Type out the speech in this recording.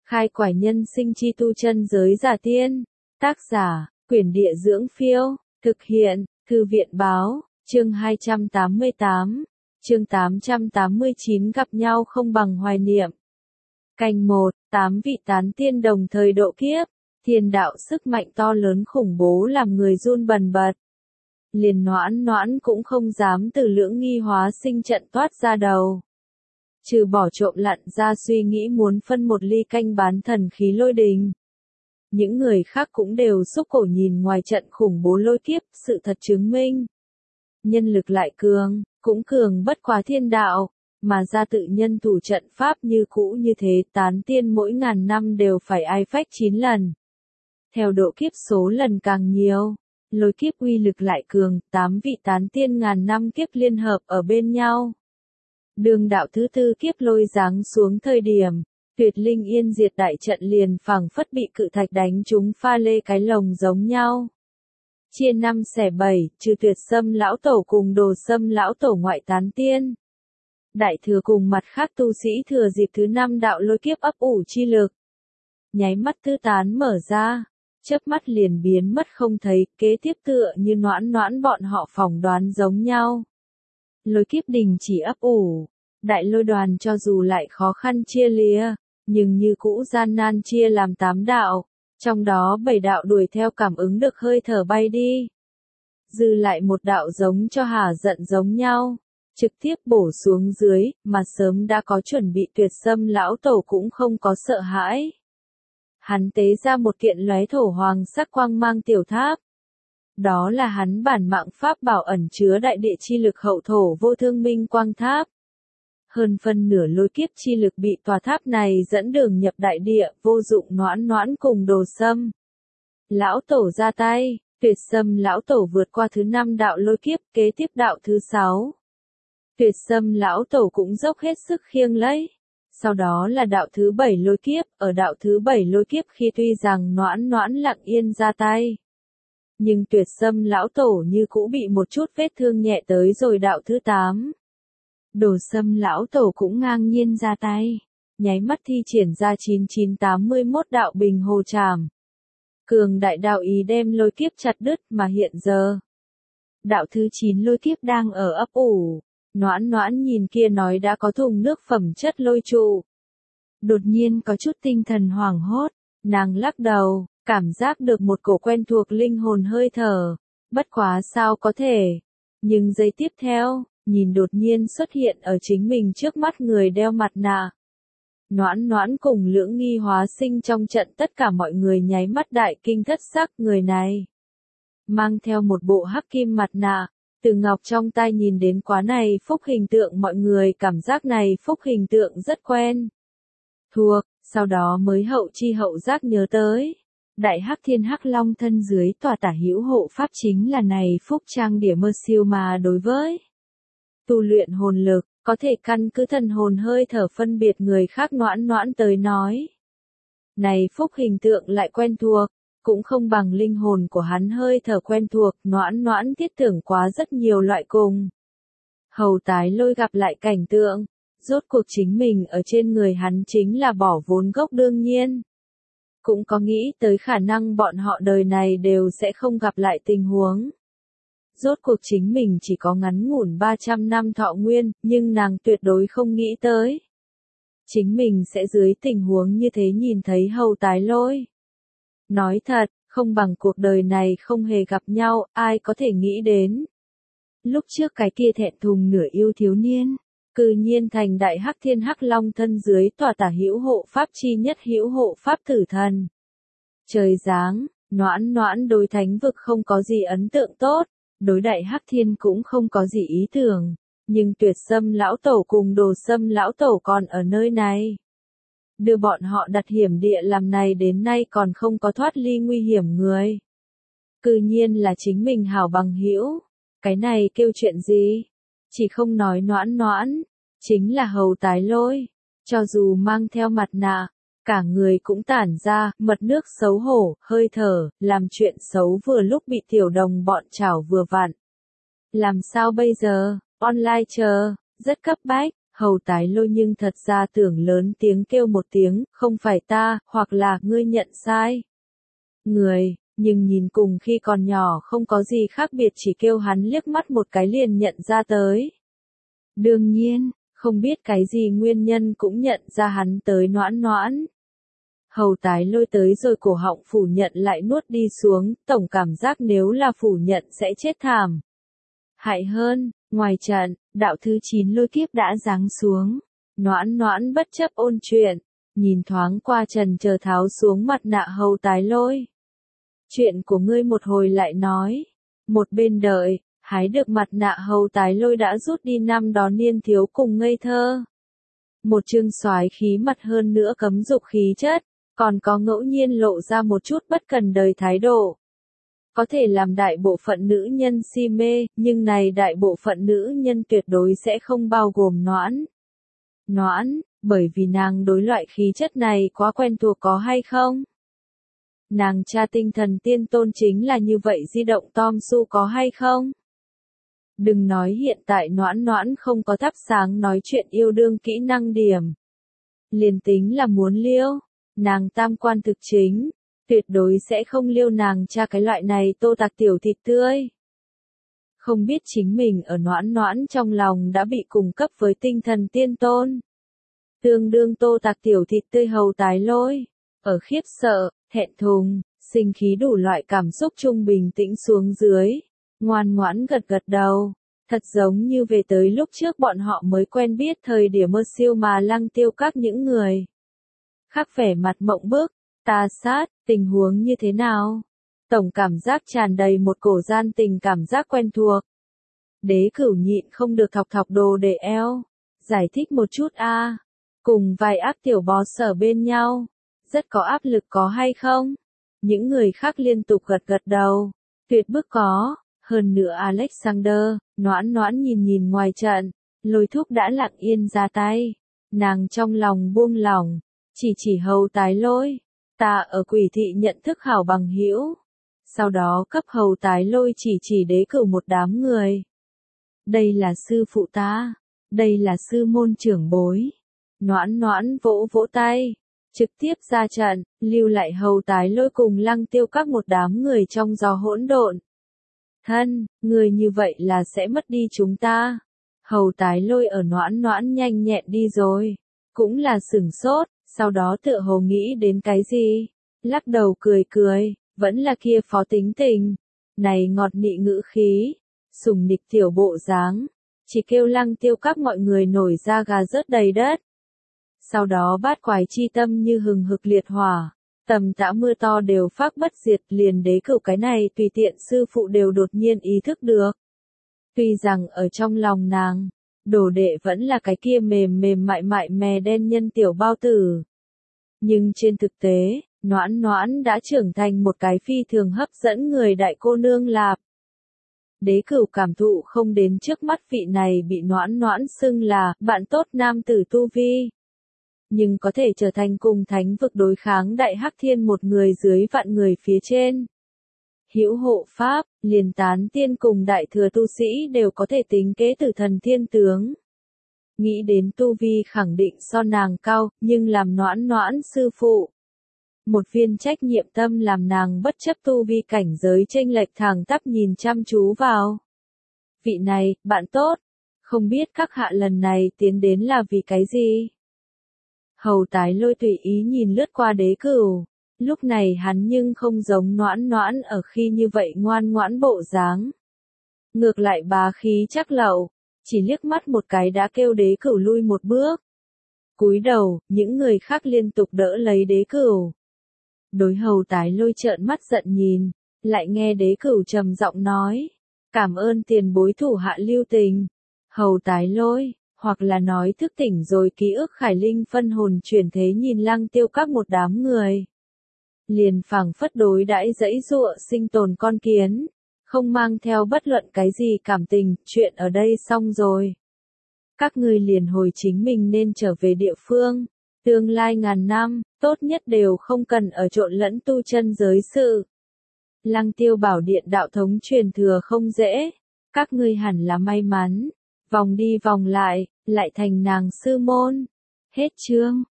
Khai quải nhân sinh chi tu chân giới giả tiên. Tác giả, Quyển Địa Dưỡng Phiêu. Thực hiện, Thư viện Báo. Chương 288. Chương 889 gặp nhau không bằng hoài niệm. Canh 1, 8 vị tán tiên đồng thời độ kiếp. Thiên đạo sức mạnh to lớn khủng bố làm người run bần bật. Liền Noãn Noãn cũng không dám từ lưỡng nghi hóa sinh trận toát ra đầu. Trừ bỏ trộm lặn ra suy nghĩ muốn phân một ly canh bán thần khí lôi đình. Những người khác cũng đều xúc cổ nhìn ngoài trận khủng bố lôi kiếp, sự thật chứng minh. Nhân lực lại cường, cũng cường bất quá thiên đạo, mà ra tự nhân thủ trận pháp như cũ như thế, tán tiên mỗi ngàn năm đều phải ai phách 9 lần. Theo độ kiếp số lần càng nhiều, lôi kiếp uy lực lại cường, 8 vị tán tiên ngàn năm kiếp liên hợp ở bên nhau. Đường đạo thứ tư kiếp lôi giáng xuống thời điểm, Tuyệt Linh Yên diệt đại trận liền phảng phất bị cự thạch đánh trúng pha lê cái lồng giống nhau. Chia 5 xẻ 7, trừ Tuyệt Sâm lão tổ cùng Đồ Sâm lão tổ ngoại tán tiên. Đại thừa cùng mặt khác tu sĩ thừa dịp thứ 5 đạo lôi kiếp ấp ủ chi lực. Nháy mắt tứ tán mở ra, chớp mắt liền biến mất không thấy, kế tiếp tựa như Noãn Noãn bọn họ phỏng đoán giống nhau. Lôi kiếp đình chỉ ấp ủ, đại lôi đoàn cho dù lại khó khăn chia lìa, nhưng như cũ gian nan chia làm 8 đạo, trong đó 7 đạo đuổi theo cảm ứng được hơi thở bay đi. Dư lại một đạo giống cho hả giận giống nhau, trực tiếp bổ xuống dưới, mà sớm đã có chuẩn bị Tuyệt Sâm lão tổ cũng không có sợ hãi. Hắn tế ra một kiện lóe thổ hoàng sắc quang mang tiểu tháp. Đó là hắn bản mạng pháp bảo ẩn chứa đại địa chi lực hậu thổ vô thương minh quang tháp. Hơn phân nửa lôi kiếp chi lực bị tòa tháp này dẫn đường nhập đại địa, vô dụng Noãn Noãn cùng Đồ Sâm. Lão tổ ra tay, Tuyệt Sâm lão tổ vượt qua thứ 5 đạo lôi kiếp, kế tiếp đạo thứ 6. Tuyệt Sâm lão tổ cũng dốc hết sức khiêng lấy. Sau đó là đạo thứ 7 lôi kiếp, ở đạo thứ 7 lôi kiếp khi tuy rằng Noãn Noãn lặng yên ra tay. Nhưng Tuyệt Sâm lão tổ như cũ bị một chút vết thương nhẹ tới rồi đạo thứ 8. Đồ Sâm lão tổ cũng ngang nhiên ra tay, nháy mắt thi triển ra 9981 đạo bình hồ trảm. Cường đại đạo ý đem lôi kiếp chặt đứt mà hiện giờ. Đạo thứ 9 lôi kiếp đang ở ấp ủ, Noãn Noãn nhìn kia nói đã có thùng nước phẩm chất lôi trụ. Đột nhiên có chút tinh thần hoảng hốt, nàng lắc đầu, cảm giác được một cổ quen thuộc linh hồn hơi thở, bất quá sao có thể. Nhưng giây tiếp theo, nhìn đột nhiên xuất hiện ở chính mình trước mắt người đeo mặt nạ. Noãn Noãn cùng lưỡng nghi hóa sinh trong trận tất cả mọi người nháy mắt đại kinh thất sắc, người này mang theo một bộ hắc kim mặt nạ, từ ngọc trong tay nhìn đến quá này phúc hình tượng, mọi người cảm giác này phúc hình tượng rất quen thuộc, sau đó mới hậu chi hậu giác nhớ tới. Đại Hắc Thiên Hắc Long thân dưới tòa tả hữu hộ pháp chính là này phúc trang điểm mơ siêu mà đối với tu luyện hồn lực, có thể căn cứ thần hồn hơi thở phân biệt người khác Noãn Noãn tới nói. Này phúc hình tượng lại quen thuộc, cũng không bằng linh hồn của hắn hơi thở quen thuộc, Noãn Noãn thiết tưởng quá rất nhiều loại cùng. Hầu tái lôi gặp lại cảnh tượng, rốt cuộc chính mình ở trên người hắn chính là bỏ vốn gốc đương nhiên. Cũng có nghĩ tới khả năng bọn họ đời này đều sẽ không gặp lại tình huống. Rốt cuộc chính mình chỉ có ngắn ngủn 300 năm thọ nguyên, nhưng nàng tuyệt đối không nghĩ tới. Chính mình sẽ dưới tình huống như thế nhìn thấy hầu tái lôi. Nói thật, không bằng cuộc đời này không hề gặp nhau, ai có thể nghĩ đến. Lúc trước cái kia thẹn thùng nửa yêu thiếu niên, cư nhiên thành đại Hắc Thiên Hắc Long thân dưới tòa tả hữu hộ pháp chi nhất hữu hộ pháp tử thần. Trời giáng, Noãn Noãn đối thánh vực không có gì ấn tượng tốt, đối đại Hắc Thiên cũng không có gì ý tưởng, nhưng Tuyệt Sâm lão tổ cùng Đồ Sâm lão tổ còn ở nơi này. Đưa bọn họ đặt hiểm địa làm này đến nay còn không có thoát ly nguy hiểm người. Cư nhiên là chính mình hảo bằng hữu, cái này kêu chuyện gì? Chỉ không nói Noãn Noãn, chính là hầu tái lôi, cho dù mang theo mặt nạ, cả người cũng tản ra mật nước xấu hổ, hơi thở, làm chuyện xấu vừa lúc bị tiểu đồng bọn chảo vừa vặn. Làm sao bây giờ, online chờ, rất cấp bách, Hầu Tái Lôi nhưng thật ra tưởng lớn tiếng kêu một tiếng, không phải ta, hoặc là ngươi nhận sai. Người, nhưng nhìn cùng khi còn nhỏ không có gì khác biệt, chỉ kêu hắn liếc mắt một cái liền nhận ra tới. Đương nhiên, không biết cái gì nguyên nhân cũng nhận ra hắn tới Noãn Noãn. Hầu Tái Lôi tới rồi cổ họng phủ nhận lại nuốt đi xuống, tổng cảm giác nếu là phủ nhận sẽ chết thảm. Hại hơn, ngoài trận, đạo thứ 9 lôi kiếp đã giáng xuống. Noãn Noãn bất chấp ôn chuyện, nhìn thoáng qua trần chờ tháo xuống mặt nạ Hầu Tái Lôi. Chuyện của ngươi một hồi lại nói. Một bên đợi, hái được mặt nạ Hầu Tái Lôi đã rút đi năm đó niên thiếu cùng ngây thơ. Một chương soái khí mặt hơn nữa cấm dục khí chất, còn có ngẫu nhiên lộ ra một chút bất cần đời thái độ. Có thể làm đại bộ phận nữ nhân si mê, nhưng này đại bộ phận nữ nhân tuyệt đối sẽ không bao gồm Noãn. Noãn, bởi vì nàng đối loại khí chất này quá quen thuộc có hay không? Nàng cha tinh thần tiên tôn chính là như vậy di động Tom Su có hay không? Đừng nói hiện tại Noãn Noãn không có thắp sáng nói chuyện yêu đương kỹ năng điểm. Liền tính là muốn liêu, nàng tam quan thực chính, tuyệt đối sẽ không liêu nàng cha cái loại này tô tạc tiểu thịt tươi. Không biết chính mình ở Noãn Noãn trong lòng đã bị cung cấp với tinh thần tiên tôn. Tương đương tô tạc tiểu thịt tươi Hầu Tái Lôi, ở khiếp sợ, thẹn thùng, sinh khí đủ loại cảm xúc trung bình tĩnh xuống dưới, ngoan ngoãn gật gật đầu, thật giống như về tới lúc trước bọn họ mới quen biết thời điểm mơ siêu mà Lăng Tiêu Các những người. Khác vẻ mặt mộng bức, ta sát, tình huống như thế nào? Tổng cảm giác tràn đầy một cổ gian tình cảm giác quen thuộc. Đế Cửu nhịn không được thọc thọc đồ để eo, giải thích một chút a. Cùng vài ác tiểu boss ở bên nhau, rất có áp lực có hay không? Những người khác liên tục gật gật đầu, tuyệt bức có, hơn nữa Alexander, Noãn Noãn nhìn nhìn ngoài trận, Lôi Thúc đã lặng yên ra tay, nàng trong lòng buông lỏng, chỉ Hầu Tái Lôi, ta ở Quỷ thị nhận thức hảo bằng hữu, sau đó cấp Hầu Tái Lôi chỉ Đế Cửu một đám người. Đây là sư phụ ta, đây là sư môn trưởng bối. Noãn Noãn vỗ vỗ tay, trực tiếp ra trận, lưu lại Hầu Tái Lôi cùng Lăng Tiêu Các một đám người trong gió hỗn độn. Thân, người như vậy là sẽ mất đi chúng ta. Hầu Tái Lôi ở Noãn Noãn nhanh nhẹn đi rồi, cũng là sửng sốt, sau đó tựa hồ nghĩ đến cái gì, lắc đầu cười cười, vẫn là kia phó tính tình, này ngọt nị ngữ khí, sùng nịch tiểu bộ dáng, chỉ kêu Lăng Tiêu Các mọi người nổi da gà rớt đầy đất. Sau đó bát quái chi tâm như hừng hực liệt hỏa, tầm tã mưa to đều phác bất diệt, liền Đế Cửu cái này tùy tiện sư phụ đều đột nhiên ý thức được. Tuy rằng ở trong lòng nàng, đồ đệ vẫn là cái kia mềm mềm mại mại mè đen nhân tiểu bao tử. Nhưng trên thực tế, Noãn Noãn đã trưởng thành một cái phi thường hấp dẫn người đại cô nương lạp. Đế Cửu cảm thụ không đến trước mắt vị này bị Noãn Noãn xưng là bạn tốt nam tử tu vi. Nhưng có thể trở thành cùng thánh vực đối kháng đại hắc thiên một người dưới vạn người phía trên. Hữu hộ pháp, liền tán tiên cùng đại thừa tu sĩ đều có thể tính kế tử thần thiên tướng. Nghĩ đến tu vi khẳng định so nàng cao, nhưng làm Noãn Noãn sư phụ. Một viên trách nhiệm tâm làm nàng bất chấp tu vi cảnh giới chênh lệch thẳng tắp nhìn chăm chú vào. Vị này, bạn tốt, không biết các hạ lần này tiến đến là vì cái gì? Hầu Tái Lôi tùy ý nhìn lướt qua Đế Cửu, lúc này hắn nhưng không giống Noãn Noãn ở khi như vậy ngoan ngoãn bộ dáng. Ngược lại bá khí chắc lậu, chỉ liếc mắt một cái đã kêu Đế Cửu lui một bước. Cúi đầu, những người khác liên tục đỡ lấy Đế Cửu. Đối Hầu Tái Lôi trợn mắt giận nhìn, lại nghe Đế Cửu trầm giọng nói, cảm ơn tiền bối thủ hạ lưu tình. Hầu Tái Lôi, hoặc là nói thức tỉnh rồi ký ức khải linh phân hồn chuyển thế nhìn Lăng Tiêu Các một đám người. Liền phảng phất đối đãi dãy dụa sinh tồn con kiến, không mang theo bất luận cái gì cảm tình, chuyện ở đây xong rồi. Các ngươi liền hồi chính mình nên trở về địa phương, tương lai ngàn năm, tốt nhất đều không cần ở trộn lẫn tu chân giới sự. Lăng Tiêu Bảo Điện đạo thống truyền thừa không dễ, các ngươi hẳn là may mắn. Vòng đi vòng lại, lại thành nàng sư môn. Hết chương.